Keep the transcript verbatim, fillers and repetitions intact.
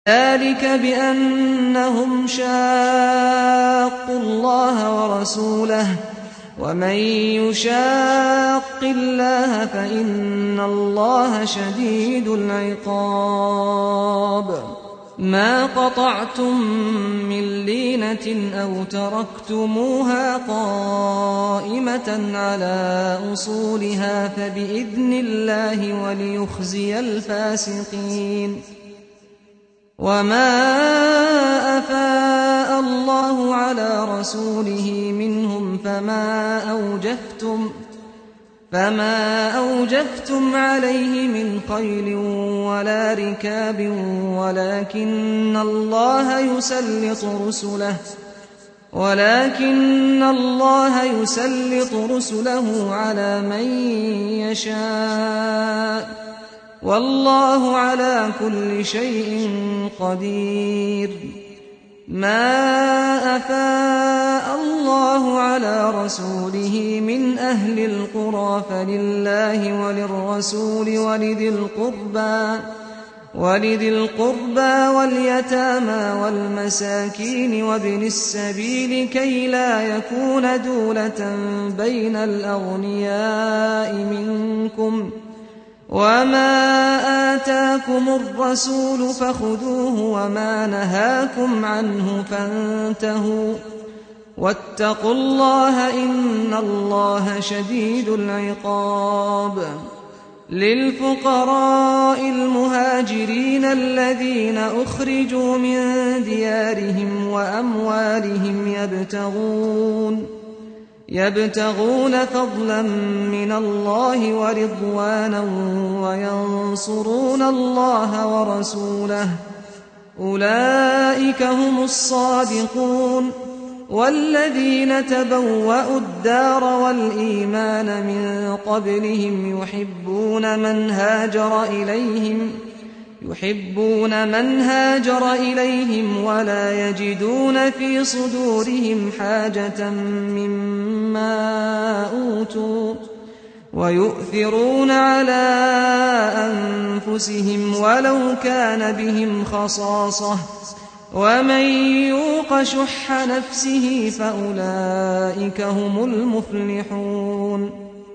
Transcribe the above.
ذلك بأنهم شاقوا الله ورسوله ومن يشاق الله فإن الله شديد العقاب ما قطعتم من لينة أو تركتموها قائمة على أصولها فبإذن الله وليخزي الفاسقين وما أفاء الله على رسوله منهم فما أوجفتم فما أوجفتم عليه من خيل ولا ركاب ولكن الله يسلط رسله ولكن الله يسلط رسله على من يشاء والله على كل شيء قدير ما أفاء الله على رسوله من أهل القرى فلله وللرسول ولذي القربى ولذي القربى واليتامى والمساكين وابن السبيل كي لا يكون دولة بين الأغنياء منكم وما آتاكم الرسول فخذوه وما نهاكم عنه فانتهوا واتقوا الله إن الله شديد العقاب للفقراء المهاجرين الذين أخرجوا من ديارهم وأموالهم يبتغون يبتغون فضلا من الله ورضوانا وينصرون الله ورسوله أولئك هم الصادقون والذين تبوأوا الدار والإيمان من قبلهم يحبون من هاجر إليهم يحبون من هاجر إليهم ولا يجدون في صدورهم حاجة مما أوتوا ويؤثرون على أنفسهم ولو كان بهم خصاصة ومن يوق شح نفسه فأولئك هم المفلحون